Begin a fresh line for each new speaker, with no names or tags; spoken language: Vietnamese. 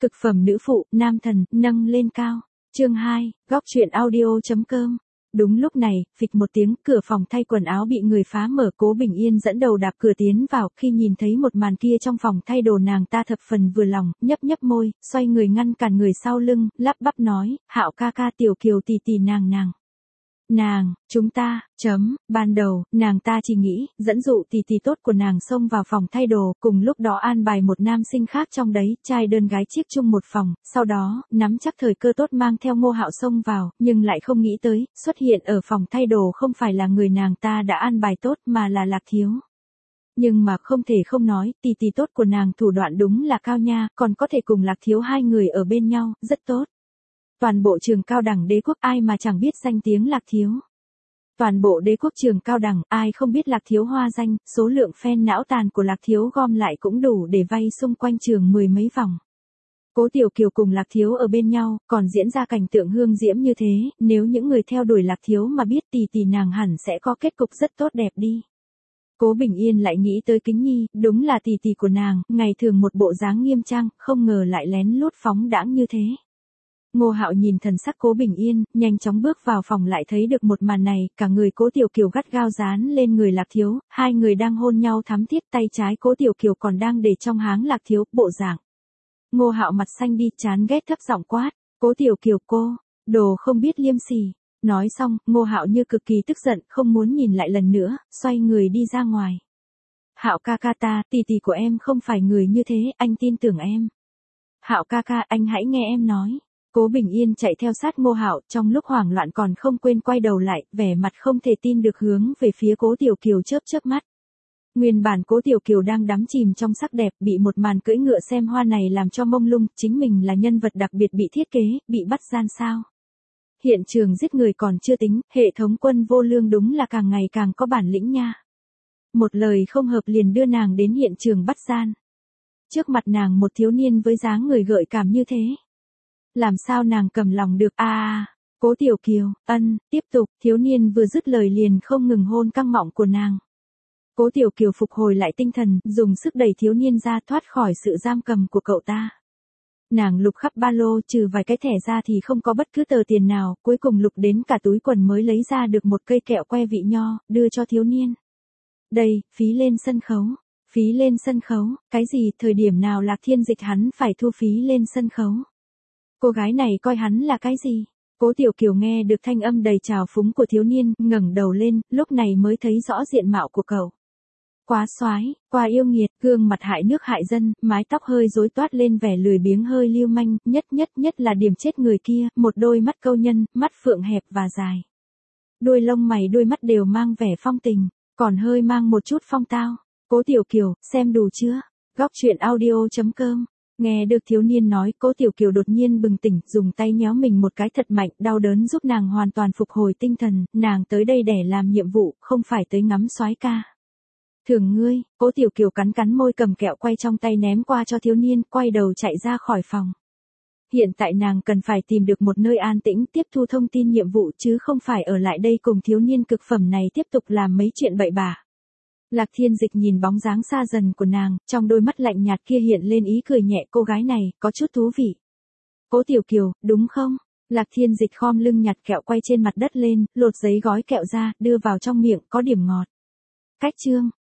Cực phẩm nữ phụ, nam thần, nâng lên cao. Chương 2, góc truyện audio.com. Đúng lúc này, phịch một tiếng, cửa phòng thay quần áo bị người phá mở. Cố Bình Yên dẫn đầu đạp cửa tiến vào, khi nhìn thấy một màn kia trong phòng thay đồ nàng ta thập phần vừa lòng, nhấp nhấp môi, xoay người ngăn cản người sau lưng, lắp bắp nói, Hạo ca ca, Tiểu Kiều tỷ tỷ chúng ta, ban đầu, nàng ta chỉ nghĩ, dẫn dụ tỷ tỷ tốt của nàng xông vào phòng thay đồ, cùng lúc đó an bài một nam sinh khác trong đấy, trai đơn gái chiếc chung một phòng, sau đó, nắm chắc thời cơ tốt mang theo Ngô Hạo xông vào, nhưng lại không nghĩ tới, xuất hiện ở phòng thay đồ không phải là người nàng ta đã an bài tốt mà là Lạc Thiếu. Nhưng mà không thể không nói, tỷ tỷ tốt của nàng thủ đoạn đúng là cao nha, còn có thể cùng Lạc Thiếu hai người ở bên nhau, rất tốt. Toàn bộ trường cao đẳng đế quốc ai mà chẳng biết danh tiếng Lạc Thiếu. Toàn bộ đế quốc trường cao đẳng ai không biết Lạc Thiếu hoa danh, số lượng fan não tàn của Lạc Thiếu gom lại cũng đủ để vây xung quanh trường mười mấy vòng. Cố Tiểu Kiều cùng Lạc Thiếu ở bên nhau, còn diễn ra cảnh tượng hương diễm như thế, nếu những người theo đuổi Lạc Thiếu mà biết tỷ tỷ nàng hẳn sẽ có kết cục rất tốt đẹp đi. Cố Bình Yên lại nghĩ tới Kính Nhi, đúng là tỷ tỷ của nàng, ngày thường một bộ dáng nghiêm trang, không ngờ lại lén lút phóng đãng như thế. Ngô Hạo nhìn thần sắc Cố Bình Yên, nhanh chóng bước vào phòng lại thấy được một màn này, cả người Cố Tiểu Kiều gắt gao dán lên người Lạc Thiếu, hai người đang hôn nhau thắm thiết, tay trái Cố Tiểu Kiều còn đang để trong háng Lạc Thiếu, bộ dạng. Ngô Hạo mặt xanh đi, chán ghét thấp giọng quát, Cố Tiểu Kiều cô, đồ không biết liêm sỉ. Nói xong, Ngô Hạo như cực kỳ tức giận, không muốn nhìn lại lần nữa, xoay người đi ra ngoài. Hạo ca ca ta, tỷ tỷ của em không phải người như thế, anh tin tưởng em. Hạo ca ca, anh hãy nghe em nói. Cố Bình Yên chạy theo sát Ngô Hạo, trong lúc hoảng loạn còn không quên quay đầu lại, vẻ mặt không thể tin được hướng về phía Cố Tiểu Kiều chớp chớp mắt. Nguyên bản Cố Tiểu Kiều đang đắm chìm trong sắc đẹp, bị một màn cưỡi ngựa xem hoa này làm cho mông lung, chính mình là nhân vật đặc biệt bị thiết kế, bị bắt gian sao. Hiện trường giết người còn chưa tính, hệ thống quân vô lương đúng là càng ngày càng có bản lĩnh nha. Một lời không hợp liền đưa nàng đến hiện trường bắt gian. Trước mặt nàng một thiếu niên với dáng người gợi cảm như thế. Làm sao nàng cầm lòng được Cố Tiểu Kiều, tiếp tục, thiếu niên vừa dứt lời liền không ngừng hôn căng mọng của nàng. Cố Tiểu Kiều phục hồi lại tinh thần, dùng sức đẩy thiếu niên ra thoát khỏi sự giam cầm của cậu ta. Nàng lục khắp ba lô trừ vài cái thẻ ra thì không có bất cứ tờ tiền nào, cuối cùng lục đến cả túi quần mới lấy ra được một cây kẹo que vị nho, đưa cho thiếu niên. Đây, phí lên sân khấu. Phí lên sân khấu, cái gì, thời điểm nào Lạc Thiên Dịch hắn phải thu phí lên sân khấu? Cô gái này coi hắn là cái gì? Cố Tiểu Kiều nghe được thanh âm đầy trào phúng của thiếu niên, ngẩng đầu lên, lúc này mới thấy rõ diện mạo của cậu. Quá soái, quá yêu nghiệt, gương mặt hại nước hại dân, mái tóc hơi rối toát lên vẻ lười biếng hơi lưu manh, nhất là điểm chết người kia, một đôi mắt câu nhân, mắt phượng hẹp và dài. Đuôi lông mày đuôi mắt đều mang vẻ phong tình, còn hơi mang một chút phong tao. Cố Tiểu Kiều, xem đủ chưa? Góc truyện audio.com. Nghe được thiếu niên nói, Cố Tiểu Kiều đột nhiên bừng tỉnh, dùng tay nhéo mình một cái thật mạnh, đau đớn giúp nàng hoàn toàn phục hồi tinh thần, nàng tới đây để làm nhiệm vụ, không phải tới ngắm soái ca. Thưởng ngươi, Cố Tiểu Kiều cắn cắn môi cầm kẹo quay trong tay ném qua cho thiếu niên, quay đầu chạy ra khỏi phòng. Hiện tại nàng cần phải tìm được một nơi an tĩnh tiếp thu thông tin nhiệm vụ chứ không phải ở lại đây cùng thiếu niên cực phẩm này tiếp tục làm mấy chuyện bậy bạ. Lạc Thiên Dịch nhìn bóng dáng xa dần của nàng, trong đôi mắt lạnh nhạt kia hiện lên ý cười nhẹ, cô gái này, có chút thú vị. Cố Tiểu Kiều, đúng không? Lạc Thiên Dịch khom lưng nhặt kẹo quay trên mặt đất lên, lột giấy gói kẹo ra, đưa vào trong miệng, có điểm ngọt. Cách chương.